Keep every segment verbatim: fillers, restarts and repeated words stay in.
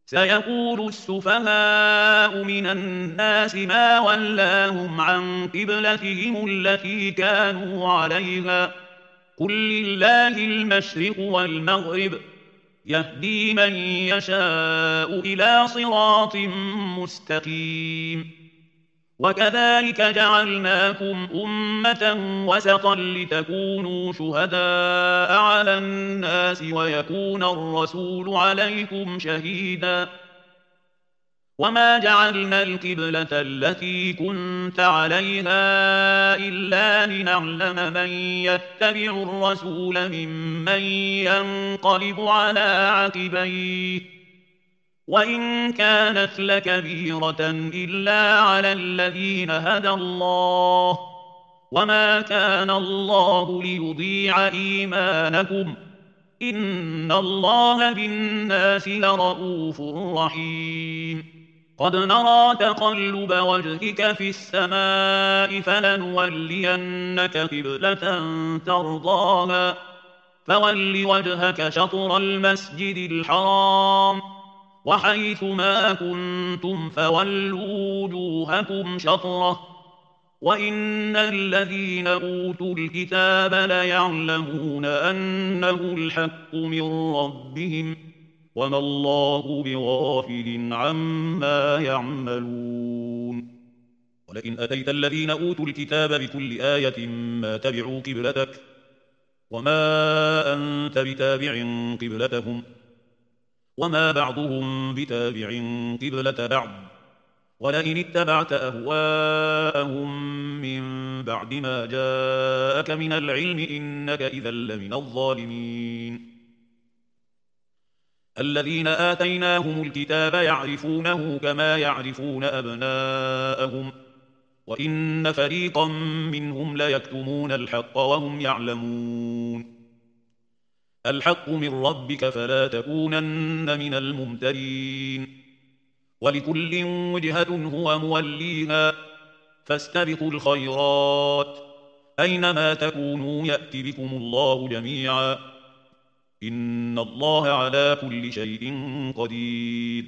سيقول السفهاء من الناس ما ولاهم عن قبلتهم التي كانوا عليها قل لله المشرق والمغرب يهدي من يشاء إلى صراط مستقيم وكذلك جعلناكم أمة وسطا لتكونوا شهداء على الناس ويكون الرسول عليكم شهيدا وما جعلنا القبلة التي كنت عليها إلا لنعلم من يتبع الرسول ممن ينقلب على عقبيه وإن كانت لكبيرة إلا على الذين هدى الله وما كان الله ليضيع إيمانكم إن الله بالناس لرءوف رحيم قد نرى تقلب وجهك في السماء فلنولينك قبلة ترضاها فول وجهك شطر المسجد الحرام وحيث ما كنتم فولوا وجوهكم شطره وإن الذين أوتوا الكتاب ليعلمون أنه الحق من ربهم وما الله بغافل عما يعملون ولئن أتيت الذين أوتوا الكتاب بكل آية ما تبعوا قبلتك وما أنت بتابع قبلتهم وما بعضهم بتابع قبلة بعض ولئن اتبعت أهواءهم من بعد ما جاءك من العلم إنك إذا لمن الظالمين الذين آتيناهم الكتاب يعرفونه كما يعرفون أبناءهم وإن فريقا منهم ليكتمون الحق وهم يعلمون الحق من ربك فلا تكونن من الممترين ولكل وجهة هو موليها فاستبقوا الخيرات أينما تكونوا يأت بكم الله جميعا إن الله على كل شيء قدير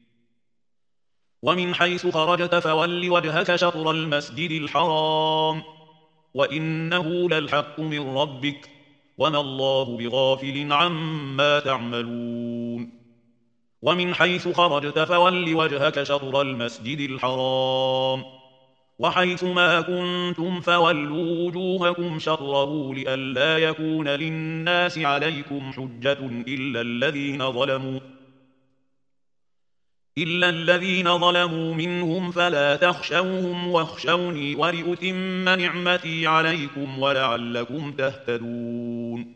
ومن حيث خرجت فول وجهك شطر المسجد الحرام وإنه للحق من ربك وما الله بغافل عما تعملون ومن حيث خرجت فول وجهك شطر المسجد الحرام وحيث ما كنتم فولوا وجوهكم شطره لئلا يكون للناس عليكم حجة إلا الذين ظلموا إلا الذين ظلموا منهم فلا تخشوهم واخشوني ولأتم نعمتي عليكم ولعلكم تهتدون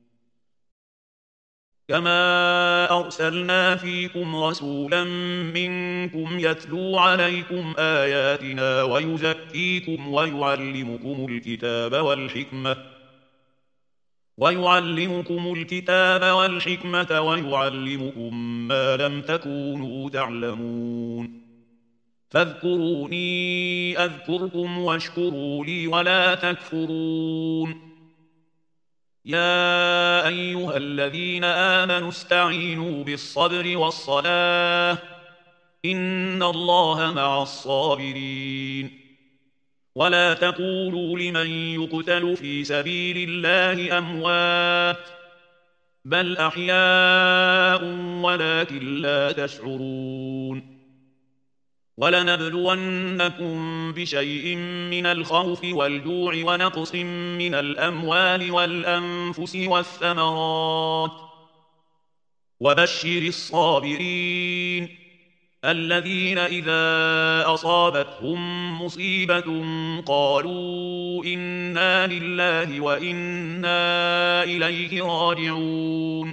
كما أرسلنا فيكم رسولا منكم يتلو عليكم آياتنا ويزكيكم ويعلمكم الكتاب والحكمة ويعلمكم الكتاب والحكمة ويعلمكم ما لم تكونوا تعلمون فاذكروني أذكركم واشكروا لي ولا تكفرون يا أيها الذين آمنوا استعينوا بالصبر والصلاة إن الله مع الصابرين ولا تقولوا لمن يقتل في سبيل الله أموات بل أحياء ولكن لا تشعرون ولنبلونكم بشيء من الخوف والجوع ونقص من الأموال والأنفس والثمرات وبشر الصابرين الذين إذا أصابتهم مصيبة قالوا إنا لله وإنا إليه راجعون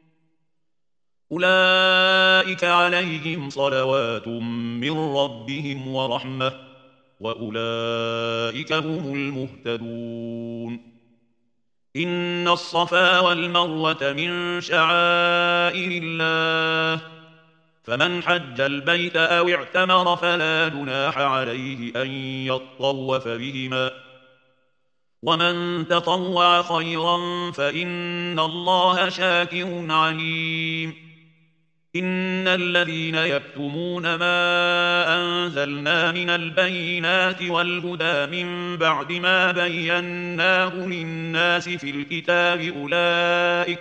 أولئك عليهم صلوات من ربهم ورحمة وأولئك هم المهتدون إن الصفا والمروة من شعائر الله فمن حج البيت أو اعتمر فلا جناح عليه أن يطوف بهما ومن تطوع خيرا فإن الله شاكر عليم إن الذين يكتمون ما أنزلنا من البينات والهدى من بعد ما بيناه للناس في الكتاب أولئك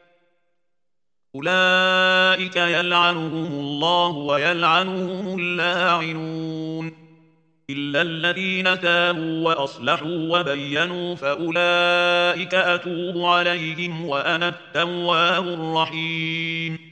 أولئك يلعنهم الله ويلعنهم اللاعنون إلا الذين تابوا وأصلحوا وبينوا فأولئك أتوب عليهم وأنا التواب الرحيم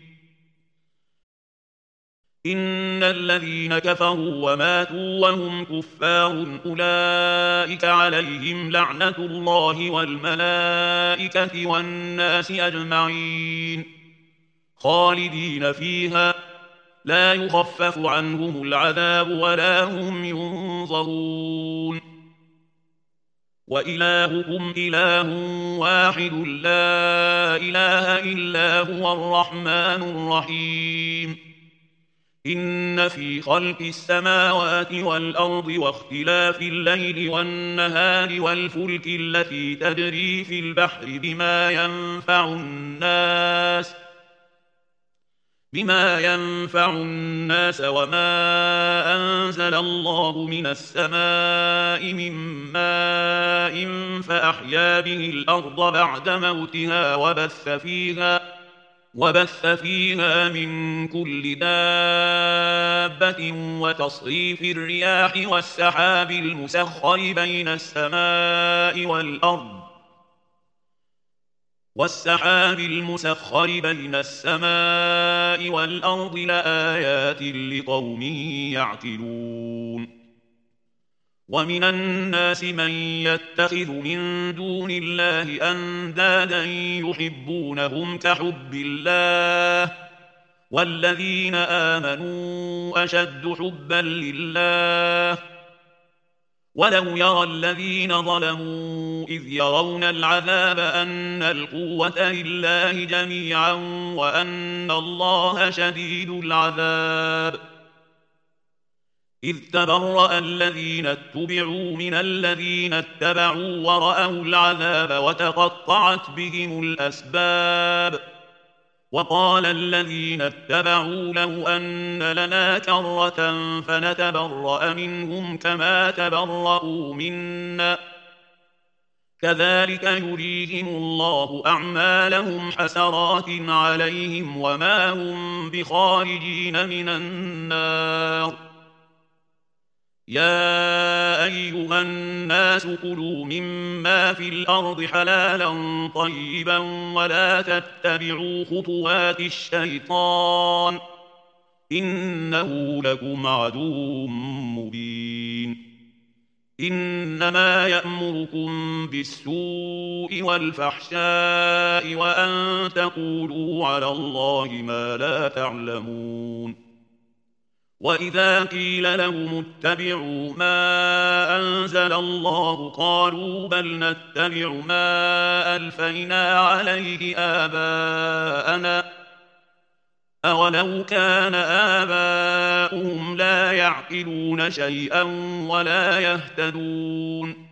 إن الذين كفروا وماتوا وهم كفار أولئك عليهم لعنة الله والملائكة والناس أجمعين خالدين فيها لا يخفف عنهم العذاب ولا هم ينظرون وإلهكم إله واحد لا إله إلا هو الرحمن الرحيم إن في خلق السماوات والأرض واختلاف الليل والنهار والفلك التي تجري في البحر بما ينفع الناس بما ينفع الناس وما أنزل الله من السماء من ماء فأحيا به الأرض بعد موتها وبث فيها وبث فيها من كل دابة وتصريف الرياح والسحاب المسخر بين السماء والأرض والسحاب المسخر بين السماء والأرض لآيات لقوم يعقلون ومن الناس من يتخذ من دون الله أندادا يحبونهم كحب الله والذين آمنوا أشد حبا لله ولو يرى الذين ظلموا إذ يرون العذاب أن القوة لله جميعا وأن الله شديد العذاب إذ تبرأ الذين اتبعوا من الذين اتبعوا ورأوا العذاب وتقطعت بهم الأسباب وقال الذين اتبعوا لو أن لنا كرة فنتبرأ منهم كما تبرأوا منا كذلك يريهم الله أعمالهم حسرات عليهم وما هم بخارجين من النار يا أيها الناس كلوا مما في الأرض حلالا طيبا ولا تتبعوا خطوات الشيطان إنه لكم عدو مبين إنما يأمركم بالسوء والفحشاء وأن تقولوا على الله ما لا تعلمون وإذا قيل لهم اتبعوا ما أنزل الله قالوا بل نتبع ما ألفينا عليه آباءنا أولو كان آباؤهم لا يعقلون شيئا ولا يهتدون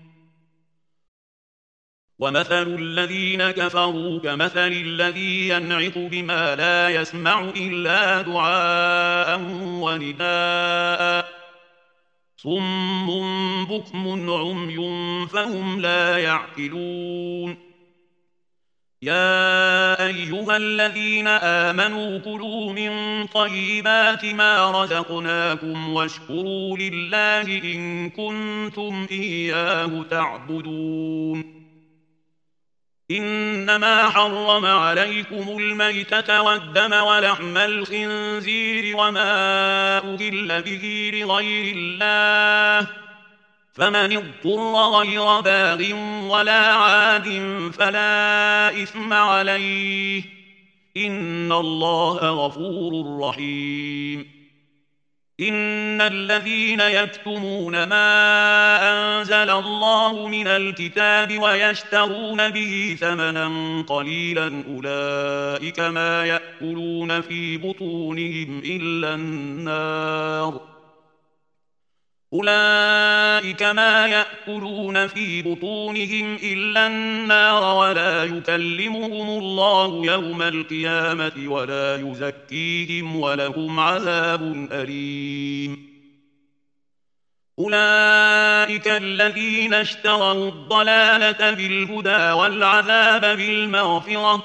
ومثل الذين كفروا كمثل الذي ينعق بما لا يسمع إلا دعاء ونداء صم بكم عمي فهم لا يعقلون يا أيها الذين آمنوا كلوا من طيبات ما رزقناكم واشكروا لله إن كنتم إياه تعبدون إنما حرم عليكم الميتة والدم ولحم الخنزير وما أهل به لغير الله فمن اضطر غير باغ ولا عاد فلا إثم عليه إن الله غفور رحيم إن الذين يكتمون ما أنزل الله من الكتاب ويشترون به ثمنا قليلا أولئك ما يأكلون في بطونهم إلا النار أولئك ما يأكلون في بطونهم إلا النار ولا يكلمهم الله يوم القيامة ولا يزكيهم ولهم عذاب أليم أولئك الذين اشتروا الضلالة بالهدى والعذاب بالمغفرة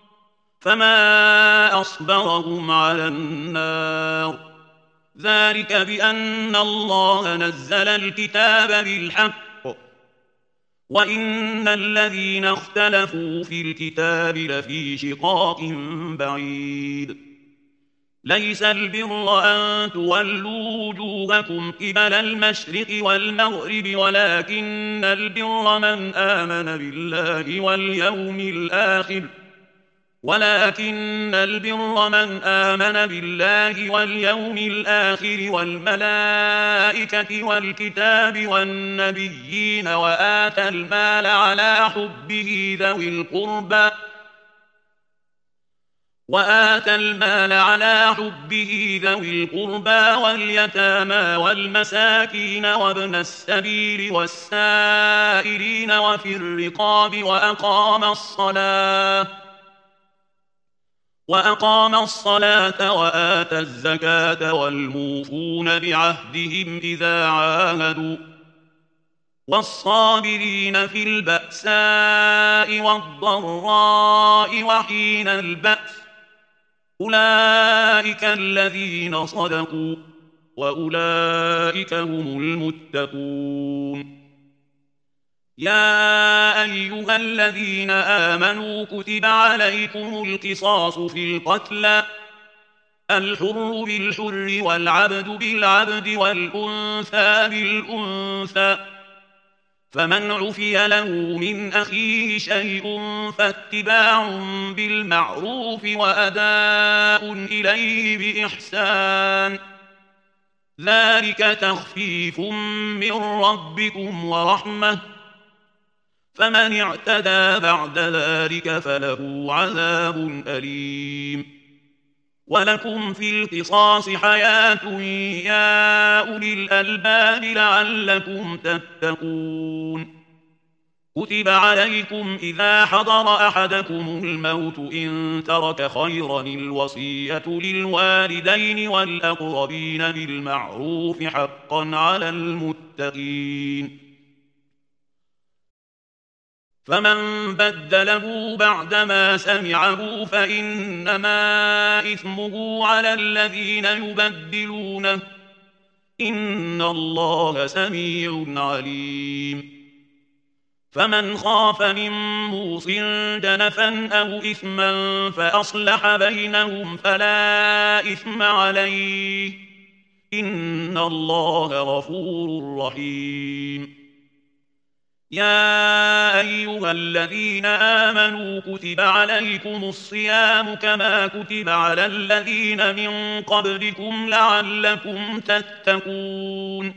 فما أصبرهم على النار ذلك بأن الله نزل الكتاب بالحق وإن الذين اختلفوا في الكتاب لفي شقاق بعيد ليس البر أن تولوا وجوهكم قبل المشرق والمغرب ولكن البر من آمن بالله واليوم الآخر ولكن البر من آمن بالله واليوم الآخر والملائكة والكتاب والنبيين وآتى المال على حبه ذوي القربى وآتى المال على حبه ذوي القربى واليتامى والمساكين وابن السبيل والسائلين وفي الرقاب وأقام الصلاة وأقام الصلاة وآتى الزكاة والموفون بعهدهم إذا عاهدوا والصابرين في البأساء والضراء وحين البأس أولئك الذين صدقوا وأولئك هم المتقون يا أيها الذين آمنوا كتب عليكم القصاص في القتلى الحر بالحر والعبد بالعبد والأنثى بالأنثى فمن عفي له من أخيه شيء فاتباع بالمعروف وأداء إليه بإحسان ذلك تخفيف من ربكم ورحمة فمن اعتدى بعد ذلك فله عذاب أليم ولكم في القصاص حياة يا أولي الألباب لعلكم تتقون كتب عليكم إذا حضر أحدكم الموت إن ترك خيرا الوصية للوالدين والأقربين بالمعروف حقا على المتقين فمن بدله بعدما سمعه فإنما إثمه على الذين يبدلونه إن الله سميع عليم فمن خاف من موص جنفا أو إثما فأصلح بينهم فلا إثم عليه إن الله غفور رحيم يا أيها الذين آمنوا كتب عليكم الصيام كما كتب على الذين من قبلكم لعلكم تتقون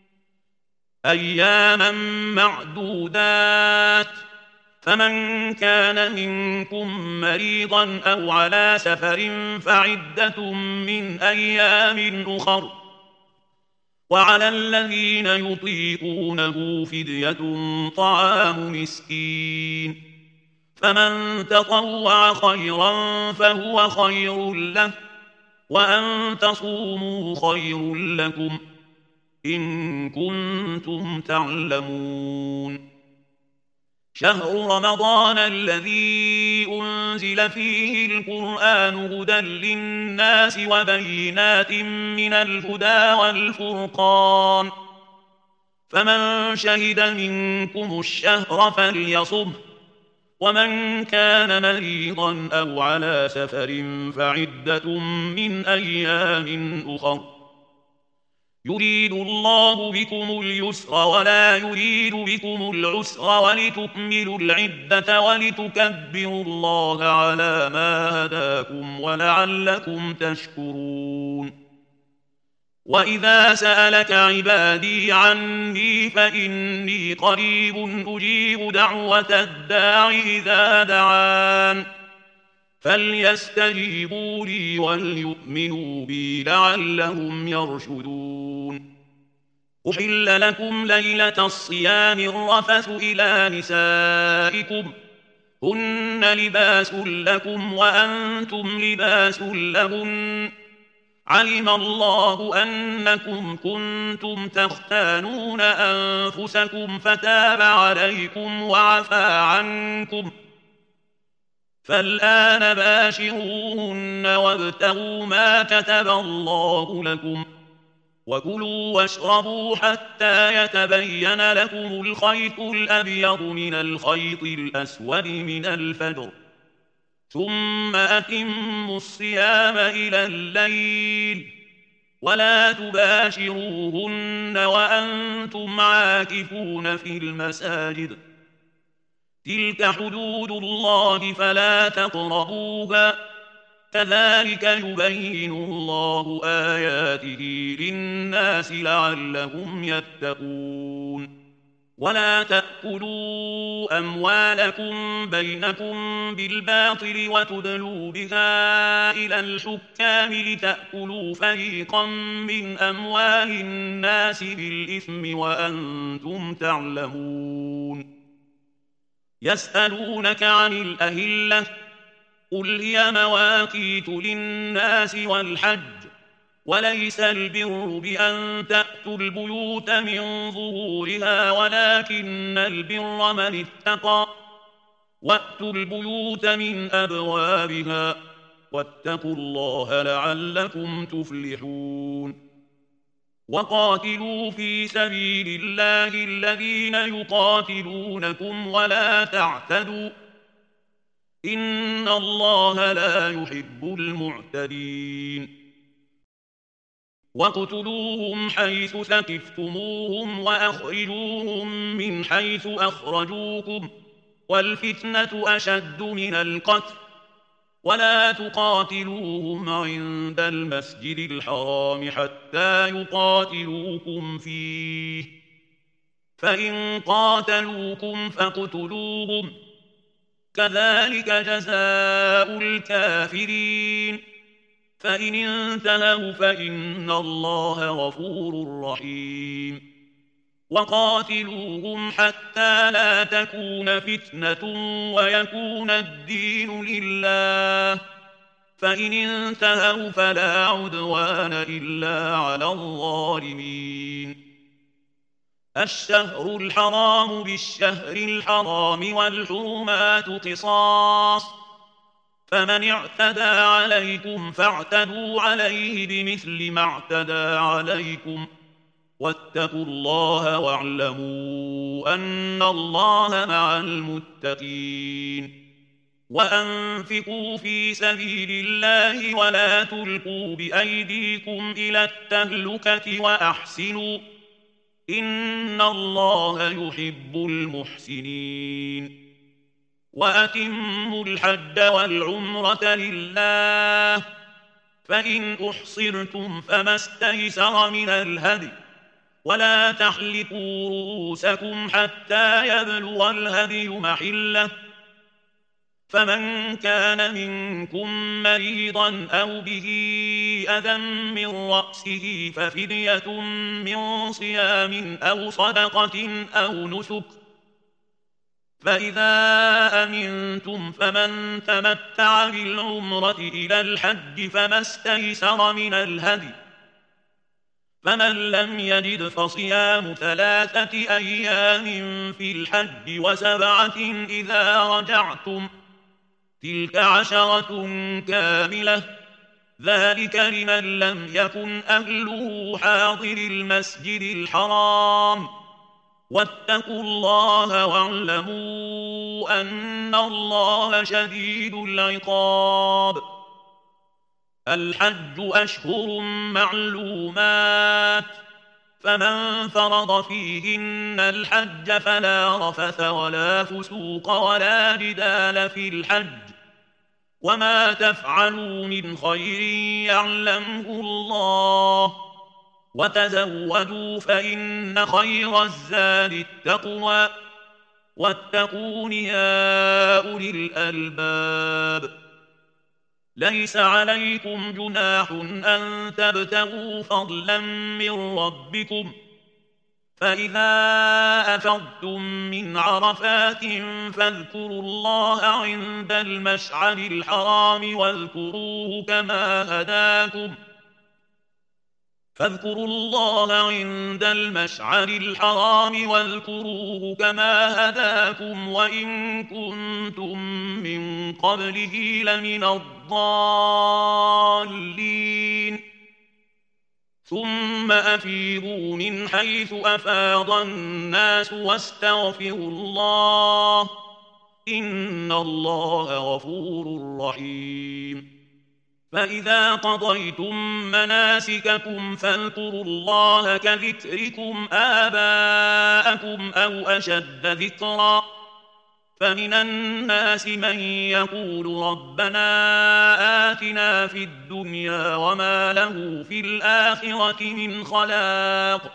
أياما معدودات فمن كان منكم مريضا أو على سفر فعدة من أيام أخر وعلى الذين يطيقونه فدية طعام مسكين فمن تطوع خيرا فهو خير له وأن تصوموا خير لكم إن كنتم تعلمون شهر رمضان الذي أنزل فيه القرآن هدى للناس وبينات من الهدى والفرقان فمن شهد منكم الشهر فليصم ومن كان مريضا أو على سفر فعدة من أيام أخر يريد الله بكم اليسر ولا يريد بكم العسر ولتكملوا العدة ولتكبروا الله على ما هداكم ولعلكم تشكرون وإذا سألك عبادي عني فإني قريب أجيب دعوة الداع إذا دعان فليستجيبوا لي وليؤمنوا بي لعلهم يرشدون أحل لكم ليلة الصيام الرفث إلى نسائكم هن لباس لكم وأنتم لباس لهن علم الله أنكم كنتم تختانون أنفسكم فتاب عليكم وعفى عنكم فالآن باشروهن وابتغوا ما كتب الله لكم وكلوا واشربوا حتى يتبين لكم الخيط الأبيض من الخيط الأسود من الفجر ثم أتموا الصيام إلى الليل ولا تباشروهن وأنتم عاكفون في المساجد تلك حدود الله فلا تقربوها كذلك يبين الله آياته للناس لعلهم يتقون ولا تأكلوا أموالكم بينكم بالباطل وتدلوا بها إلى الحكام لتأكلوا فريقا من أموال الناس بالإثم وأنتم تعلمون يسألونك عن الأهلة قل هي مواقيت للناس والحج وليس البر بأن تأتوا البيوت من ظهورها ولكن البر من اتقى وأتوا البيوت من أبوابها واتقوا الله لعلكم تفلحون وقاتلوا في سبيل الله الذين يقاتلونكم ولا تعتدوا إن الله لا يحب المعتدين واقتلوهم حيث ثقفتموهم وأخرجوهم من حيث أخرجوكم والفتنة أشد من القتل ولا تقاتلوهم عند المسجد الحرام حتى يقاتلوكم فيه فإن قاتلوكم فاقتلوهم كذلك جزاء الكافرين فإن انتهوا فإن الله غفور رحيم وقاتلوهم حتى لا تكون فتنة ويكون الدين لله فإن انتهوا فلا عدوان إلا على الظالمين الشهر الحرام بالشهر الحرام والحرمات قصاص فمن اعتدى عليكم فاعتدوا عليه بمثل ما اعتدى عليكم واتقوا الله واعلموا أن الله مع المتقين وأنفقوا في سبيل الله ولا تلقوا بأيديكم إلى التهلكة وأحسنوا إن الله يحب المحسنين وأتموا الحج والعمرة لله فإن أحصرتم فما استيسر من الهدي ولا تحلقوا رؤوسكم حتى يبلغ الهدي محله فمن كان منكم مريضا أو به أذى من رأسه ففدية من صيام أو صدقة أو نسك فإذا أمنتم فمن تمتع بالعمرة إلى الحج فما استيسر من الهدي فمن لم يجد فصيام ثلاثة أيام في الحج وسبعة إذا رجعتم تلك عشرة كاملة ذلك لمن لم يكن أهله حاضر المسجد الحرام واتقوا الله واعلموا أن الله شديد العقاب الحج أشهر معلومات فمن فرض فيهن الحج فلا رفث ولا فسوق ولا جدال في الحج وما تفعلوا من خير يعلمه الله وتزودوا فإن خير الزاد التقوى واتقون يا أولي الألباب ليس عليكم جناح أن تبتغوا فضلا من ربكم فإذا أفضتم من عرفات فاذكروا الله عند المشعر الحرام واذكروه كما هداكم فاذكروا الله عند المشعر الحرام واذكروه كما هداكم وإن كنتم من قبله لمن الضالين ثم أفيضوا من حيث أفاض الناس واستغفروا الله إن الله غفور رحيم فإذا قضيتم مناسككم فاذكروا الله كذكركم آباءكم أو أشد ذكرا فمن الناس من يقول ربنا آتنا في الدنيا وما له في الآخرة من خلاق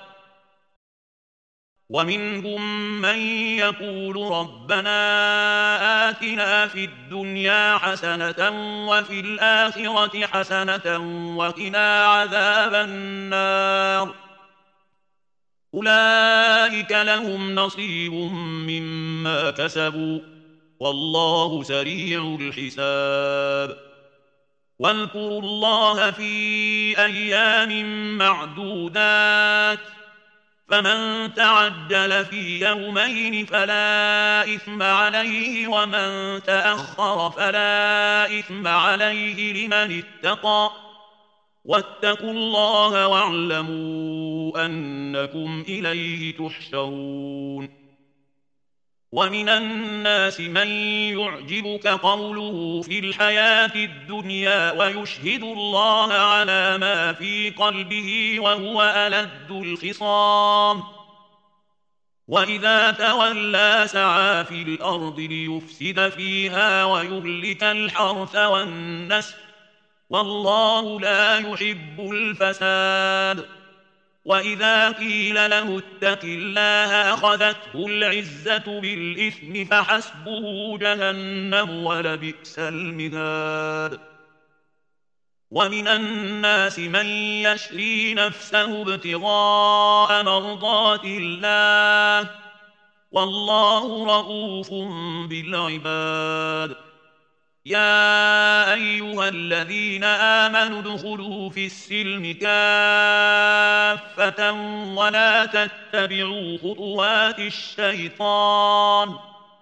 ومنهم من يقول ربنا آتنا في الدنيا حسنة وفي الآخرة حسنة وقنا عذاب النار أولئك لهم نصيب مما كسبوا والله سريع الحساب واذكروا الله في أيام معدودات فمن تعجل في يومين فلا إثم عليه ومن تأخر فلا إثم عليه لمن اتقى واتقوا الله واعلموا أنكم إليه تحشرون ومن الناس من يعجبك قوله في الحياة الدنيا ويشهد الله على ما في قلبه وهو ألد الخصام وإذا تولى سعى في الأرض ليفسد فيها ويهلك الحرث والنسل والله لا يحب الفساد وإذا قيل له اتق الله أخذته العزة بالإثم فحسبه جهنم ولبئس المهاد ومن الناس من يشري نفسه ابتغاء مرضات الله والله رؤوف بالعباد يا أيها الذين آمنوا ادخلوا في السلم كافة ولا تتبعوا خطوات الشيطان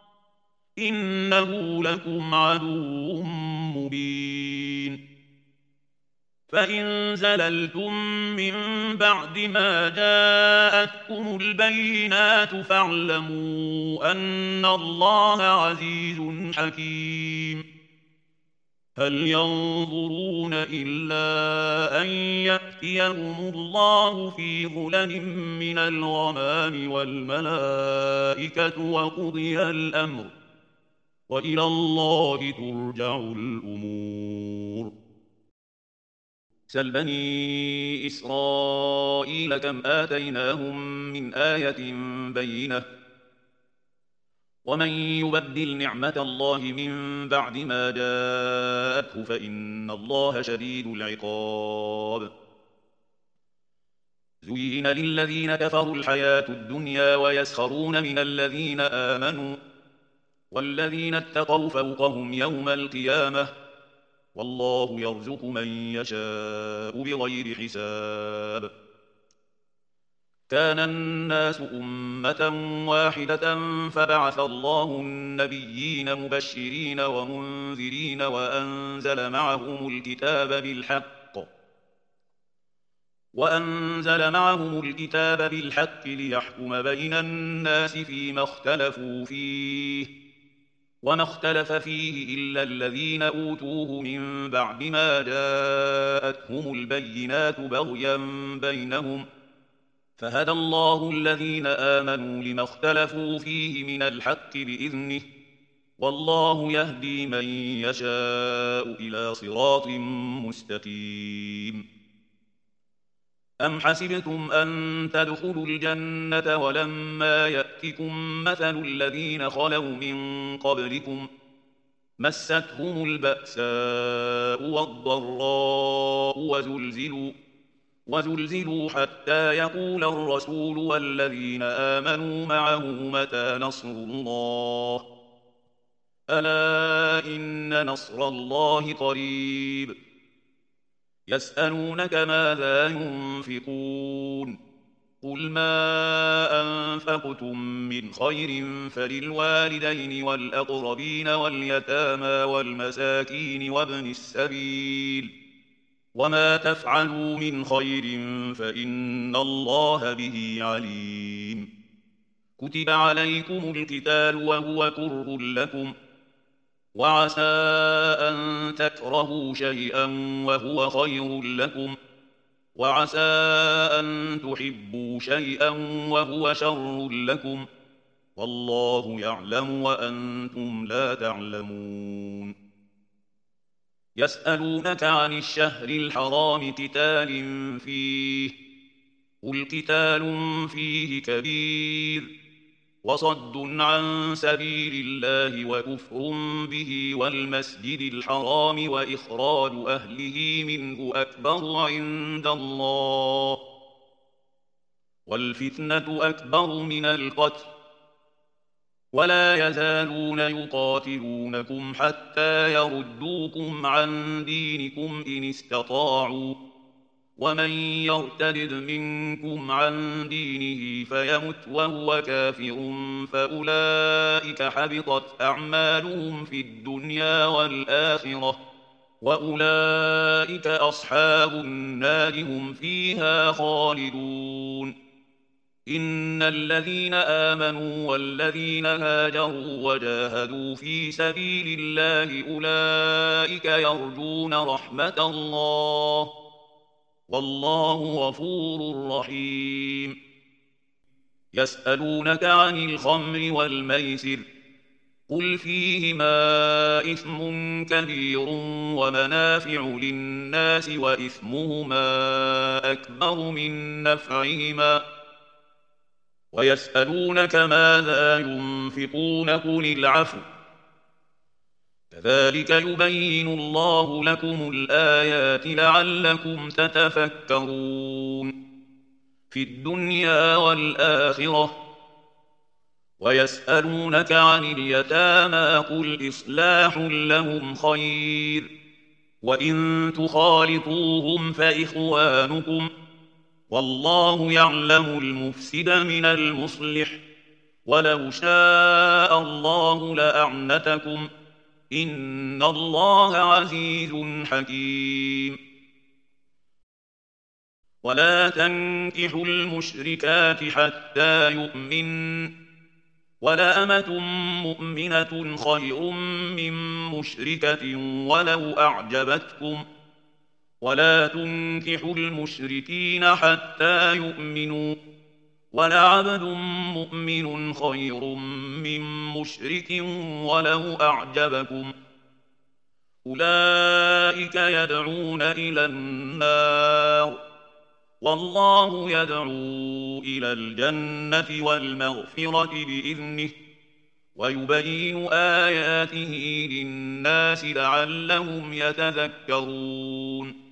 إنه لكم عدو مبين فإن زللتم من بعد ما جاءتكم البينات فاعلموا أن الله عزيز حكيم هل ينظرون إلا أن يأتيهم الله في ظلل من الغمام والملائكة وقضي الأمر وإلى الله ترجع الأمور سل بني إسرائيل كم آتيناهم من آية بينة ومن يبدل نعمة الله من بعد ما جاءته فإن الله شديد العقاب زين للذين كفروا الحياة الدنيا ويسخرون من الذين آمنوا والذين اتقوا فوقهم يوم القيامة والله يرزق من يشاء بغير حساب كان الناس أمة واحدة فبعث الله النبيين مبشرين ومنذرين وأنزل معهم الكتاب بالحق وأنزل معهم الكتاب بالحق ليحكم بين الناس فيما اختلفوا فيه وما اختلف فيه إلا الذين أوتوه من بعد ما جاءتهم البينات بغيا بينهم فهدى الله الذين آمنوا لما اختلفوا فيه من الحق بإذنه والله يهدي من يشاء إلى صراط مستقيم أم حسبتم أن تدخلوا الجنة ولما يأتكم مثل الذين خلوا من قبلكم مستهم البأساء والضراء وزلزلوا وزلزلوا حتى يقول الرسول والذين آمنوا معه متى نصر الله ألا إن نصر الله قريب يسألونك ماذا ينفقون قل ما أنفقتم من خير فللوالدين والأقربين واليتامى والمساكين وابن السبيل وما تفعلوا من خير فإن الله به عليم كتب عليكم القتال وهو كره لكم وعسى أن تكرهوا شيئا وهو خير لكم وعسى أن تحبوا شيئا وهو شر لكم والله يعلم وأنتم لا تعلمون يسألونك عن الشهر الحرام قتال فيه قل قتال فيه كبير وصد عن سبيل الله وكفر به والمسجد الحرام وإخراج أهله منه أكبر عند الله والفتنة أكبر من القتل ولا يزالون يقاتلونكم حتى يردوكم عن دينكم إن استطاعوا ومن يرتد منكم عن دينه فيمت وهو كافر فأولئك حبطت أعمالهم في الدنيا والآخرة وأولئك أصحاب النار هم فيها خالدون إن الذين آمنوا والذين هاجروا وجاهدوا في سبيل الله أولئك يرجون رحمة الله والله غفور رحيم يسألونك عن الخمر والميسر قل فيهما إثم كبير ومنافع للناس وإثمهما أكبر من نفعهما ويسألونك ماذا ينفقون قل العفو كذلك يبين الله لكم الآيات لعلكم تتفكرون في الدنيا والآخرة ويسألونك عن اليتامى قل إصلاح لهم خير وإن تخالطوهم فإخوانكم والله يعلم المفسد من المصلح ولو شاء الله لأعنتكم إن الله عزيز حكيم ولا تنكحوا المشركات حتى يؤمن ولأمة مؤمنة خير من مشركة ولو أعجبتكم ولا تنكحوا المشركين حتى يؤمنوا ولعبد مؤمن خير من مشرك ولو أعجبكم أولئك يدعون إلى النار والله يدعو إلى الجنة والمغفرة بإذنه ويبين آياته للناس لعلهم يتذكرون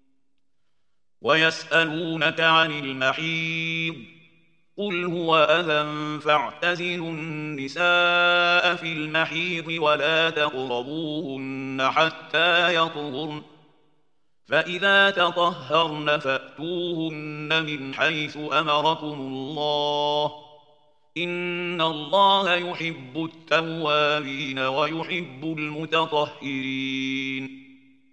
ويسألونك عن المحيض قل هو أذى فاعتزلوا النساء في المحيض ولا تقربوهن حتى يطهرن فإذا تطهرن فأتوهن من حيث أمركم الله إن الله يحب التوابين ويحب المتطهرين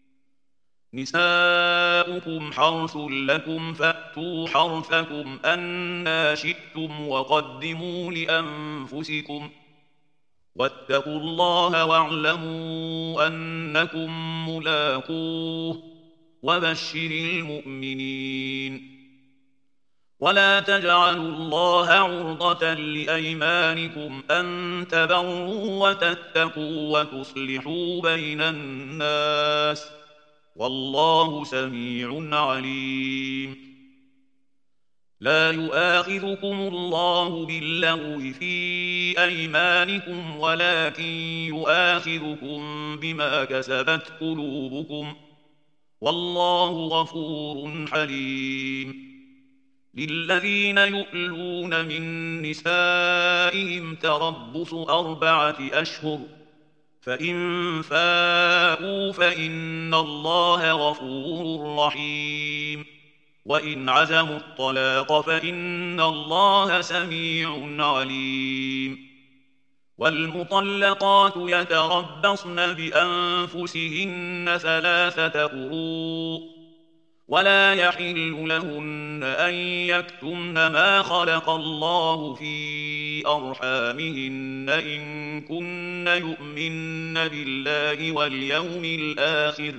نساؤكم حرث لكم فأتوا حرثكم أنى شئتم وقدموا لأنفسكم واتقوا الله واعلموا أنكم ملاقوه وبشر المؤمنين ولا تجعلوا الله عرضة لأيمانكم أن تبروا وتتقوا وتصلحوا بين الناس والله سميع عليم لا يؤاخذكم الله باللغو في أيمانكم ولكن يؤاخذكم بما كسبت قلوبكم والله غفور حليم. للذين يؤلون من نسائهم تربص أربعة أشهر، فإن فاءوا فإن الله غفور رحيم. وإن عزموا الطلاق فإن الله سميع عليم. والمطلقات يتربصن بأنفسهن ثلاثة قروء، ولا يحل لهن أن يكتمن ما خلق الله في أرحامهن إن كن يؤمن بالله واليوم الآخر،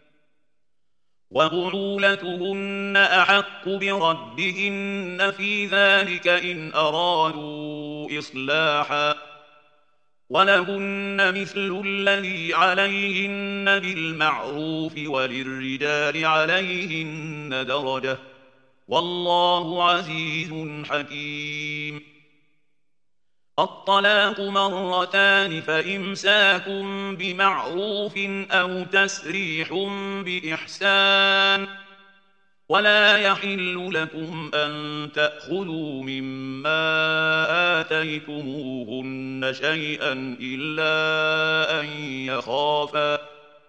وبعولتهن أحق بردهن في ذلك إن أرادوا إصلاحا، ولهن مثل الذي عليهن بالمعروف وللرجال عليهن درجة، والله عزيز حكيم. الطلاق مرتان، فإمساك بمعروف أو تسريح بإحسان، ولا يحل لكم أن تأخذوا مما آتيتموهن شيئا إلا أن يخافا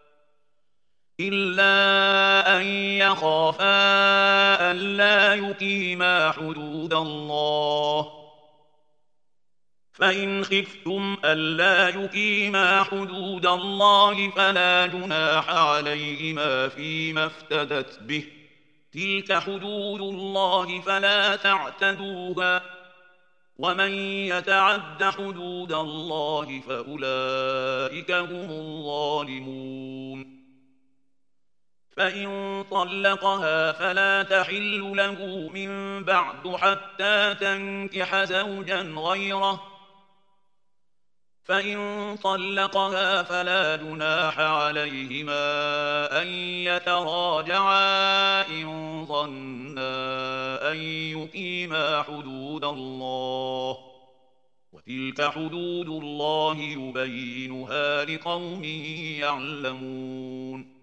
إلا أن يخافا ألا يقيما حدود الله، فإن خفتم ألا يقيما حدود الله فلا جناح عليهما فيما افتدت به، تلك حدود الله فلا تعتدوها، ومن يتعد حدود الله فأولئك هم الظالمون. فإن طلقها فلا تحل له من بعد حتى تنكح زوجا غيره، فإن طلقها فلا جناح عليهما أن يتراجعا إن ظنا أن يقيما حدود الله، وتلك حدود الله يبينها لقوم يعلمون.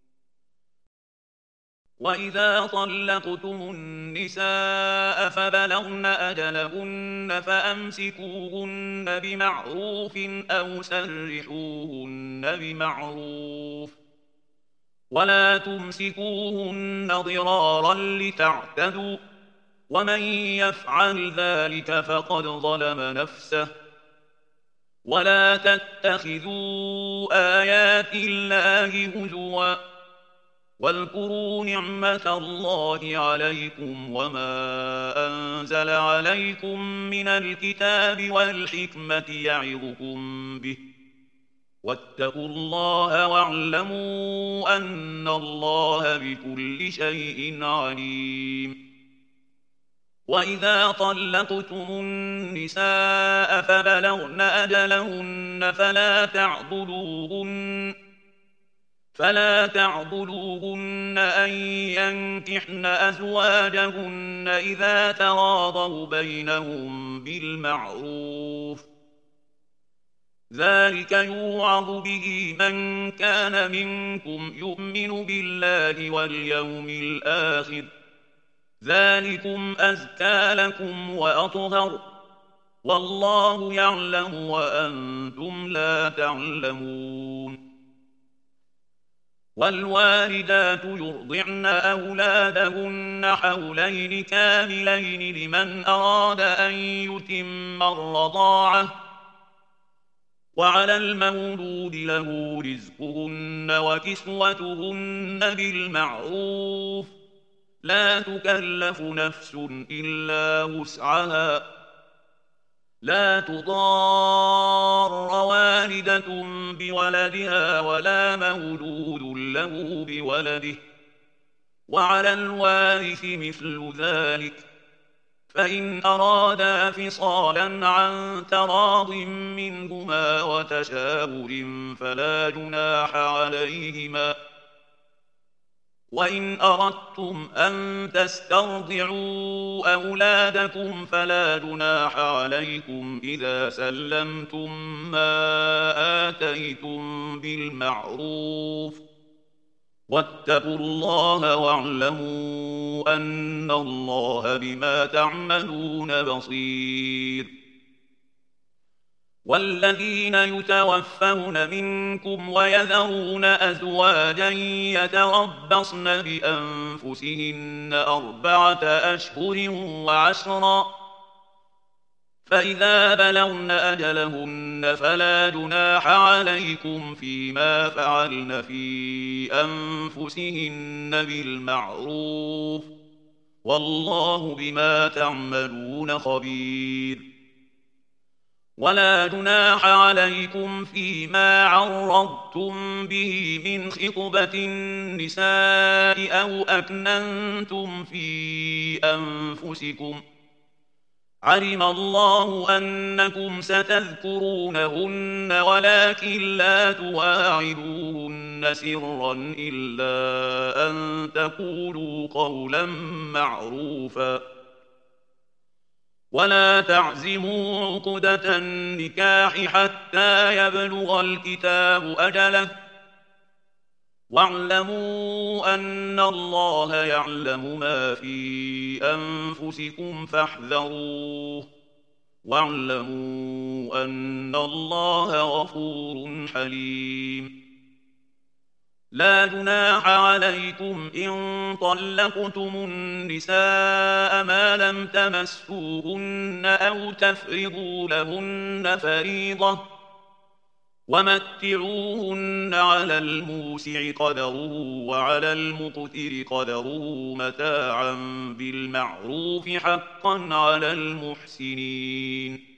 وإذا طلقتم النساء فبلغن أجلهن فأمسكوهن بمعروف أو سرحوهن بمعروف، ولا تمسكوهن ضرارا لتعتدوا، ومن يفعل ذلك فقد ظلم نفسه. ولا تتخذوا آيات الله هزوا، واذكروا نعمة الله عليكم وما أنزل عليكم من الكتاب والحكمة يعظكم به، واتقوا الله واعلموا أن الله بكل شيء عليم. وإذا طلقتم النساء فبلغن أجلهن فلا تعضلوهن فلا تعضلوهن أن ينكحن أزواجهن إذا تراضوا بينهم بالمعروف، ذلك يوعظ به من كان منكم يؤمن بالله واليوم الآخر، ذلكم أزكى لكم وأطهر، والله يعلم وأنتم لا تعلمون. والوالدات يرضعن أولادهن حولين كاملين لمن أراد أن يتم الرضاعة، وعلى المولود له رزقهن وكسوتهن بالمعروف، لا تكلف نفس إلا وسعها، لا تضار والدة بولدها ولا مولود له بولده، وعلى الوارث مثل ذلك، فإن أرادا فصالا عن تراض منهما وتشاور فلا جناح عليهما. وإن أردتم أن تسترضعوا أولادكم فلا جناح عليكم إذا سلمتم ما آتيتم بالمعروف، واتقوا الله واعلموا أن الله بما تعملون بصير. والذين يتوفون منكم ويذرون أزواجا يتربصن بأنفسهن أربعة أشهر وعشرا، فإذا بلغن أجلهن فلا جناح عليكم فيما فعلن في أنفسهن بالمعروف، والله بما تعملون خبير. ولا جناح عليكم فيما عرضتم به من خطبة النساء أو أكننتم في أنفسكم، علم الله أنكم ستذكرونهن ولكن لا تواعدوهن سرا إلا أن تقولوا قولا معروفا. ولا تعزموا عقدة النكاح حتى يبلغ الكتاب أجله، واعلموا أن الله يعلم ما في أنفسكم فاحذروه، واعلموا أن الله غفور حليم. لا جناح عليكم إن طلقتم النساء ما لم تمسوهن أو تفرضوا لهن فريضة، ومتعوهن على الموسع قدره وعلى المقتر قدره متاعا بالمعروف حقا على المحسنين.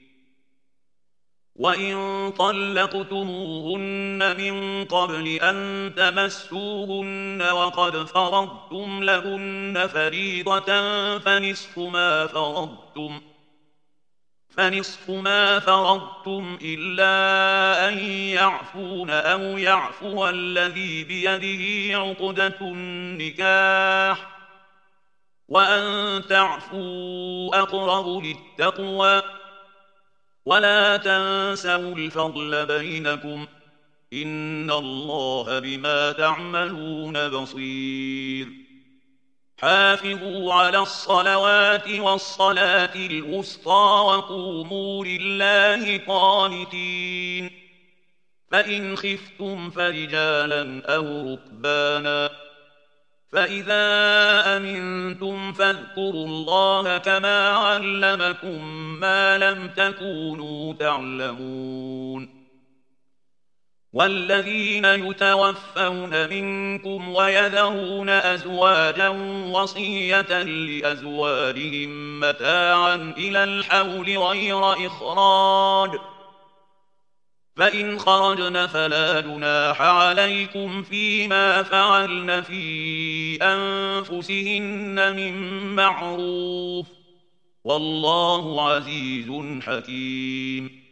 وإن طلقتموهن من قبل أن تمسوهن وقد فرضتم لهن فريضة فنصف ما فرضتم فنصف ما فرضتم إلا أن يعفون أو يعفو الذي بيده عقدة النكاح، وأن تعفوا أقرب للتقوى. ولا تنسوا الفضل بينكم، إن الله بما تعملون بصير. حافظوا على الصلوات والصلاة الوسطى وقوموا لله قانتين. فإن خفتم فرجالا أو ركبانا، فإذا أمنتم فاذكروا الله كما علمكم ما لم تكونوا تعلمون. والذين يتوفون منكم ويذرون أزواجا وصية لأزواجهم متاعا إلى الحول غير إخراج، فإن خرجن فلا جناح عليكم فيما فعلن في أنفسهن من معروف، والله عزيز حكيم.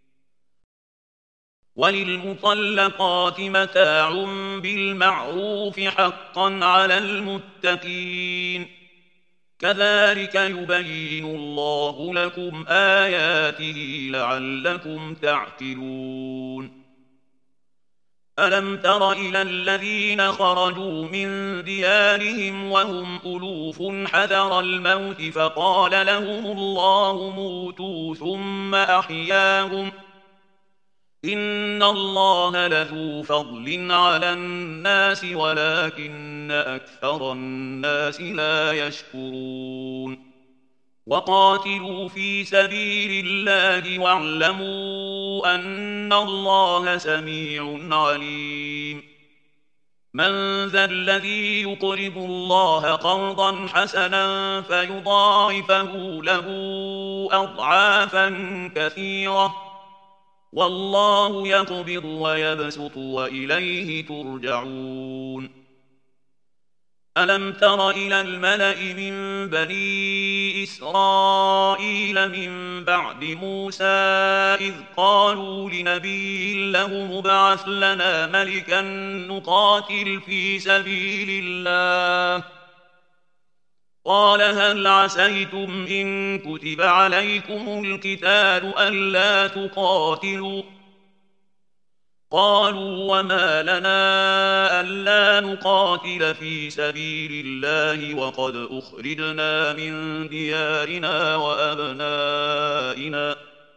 وللمطلقات متاع بالمعروف حقا على المتقين، كذلك يبين الله لكم آياته لعلكم تعقلون. ألم تر إلى الذين خرجوا من ديارهم وهم ألوف حذر الموت فقال لهم الله موتوا ثم أحياهم، إن الله لذو فضل على الناس ولكن أكثر الناس لا يشكرون. وقاتلوا في سبيل الله واعلموا أن الله سميع عليم. من ذا الذي يقرض الله قرضا حسنا فيضاعفه له أضعافا كثيرة، والله يقبض ويبسط وإليه ترجعون. ألم تر إلى الملأ من بني إسرائيل من بعد موسى إذ قالوا لنبي له مبعث لنا ملكا نقاتل في سبيل الله، قال هل عسيتم إن كتب عليكم القتال ألا تقاتلوا، قالوا وما لنا ألا نقاتل في سبيل الله وقد أخرجنا من ديارنا وأبنائنا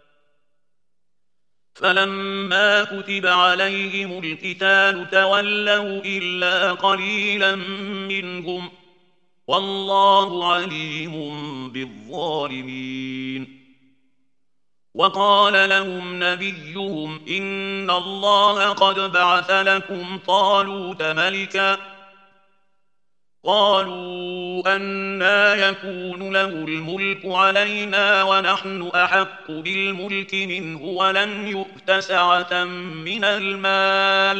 فلما كتب عليهم القتال تولوا إلا قليلا منهم والله عليم بالظالمين. وقال لهم نبيهم إن الله قد بعث لكم طالوت ملكا قالوا أنى يكون له الملك علينا ونحن أحق بالملك منه ولم يؤت سعة من المال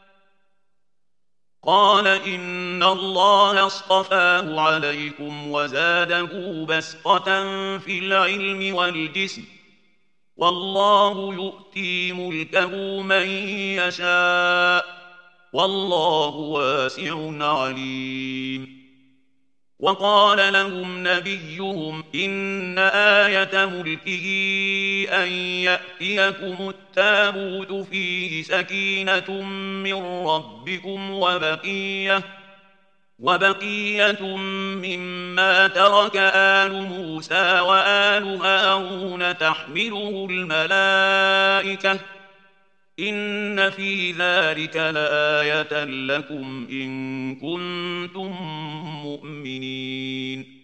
قال إن الله اصطفاه عليكم وزاده بسطة في العلم والجسم والله يؤتي ملكه من يشاء والله واسع عليم. وقال لهم نبيهم إن آية ملكه أن يأتيكم التابوت فيه سكينة من ربكم وبقية وبقية مما ترك آل موسى وآل هارون تحمله الملائكة إن في ذلك لآية لكم إن كنتم مؤمنين.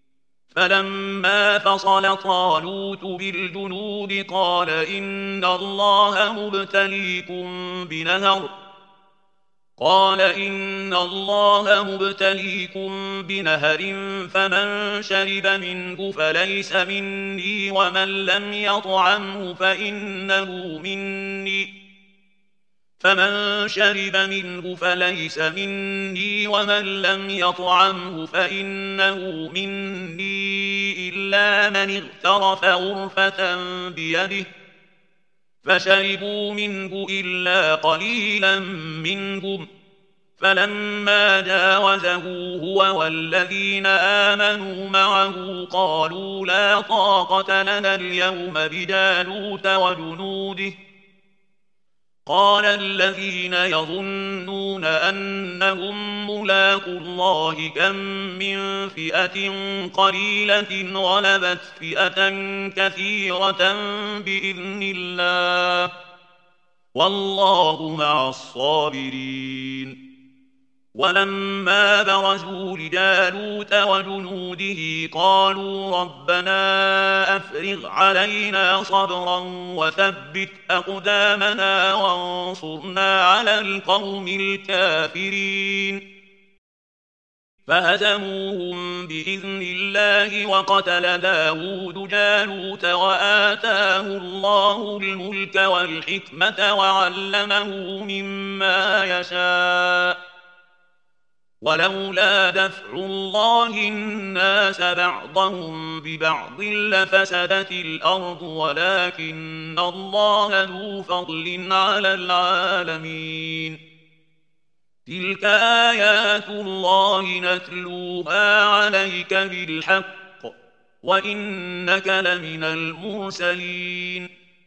فلما فصل طالوت بالجنود قال إن الله مبتليكم بنهر قال إن الله مبتليكم بنهر فمن شرب منه فليس مني ومن لم يطعمه فإنه مني فمن شرب منه فليس مني ومن لم يطعمه فإنه مني إلا من اغترف غرفة بيده فشربوا منه إلا قليلا منهم فلما جاوزه هو والذين آمنوا معه قالوا لا طاقة لنا اليوم بجالوت وجنوده قال الذين يظنون أنهم ملاقو الله كم من فئة قليلة غلبت فئة كثيرة بإذن الله والله مع الصابرين. ولما برزوا لجالوت وجنوده قالوا ربنا أفرغ علينا صبرا وثبت أقدامنا وانصرنا على القوم الكافرين فهزموهم بإذن الله وقتل داود جالوت وآتاه الله الملك والحكمة وعلمه مما يشاء ولولا دفع الله الناس بعضهم ببعض لفسدت الأرض ولكن الله ذو فضل على العالمين. تلك آيات الله نتلوها عليك بالحق وإنك لمن المرسلين.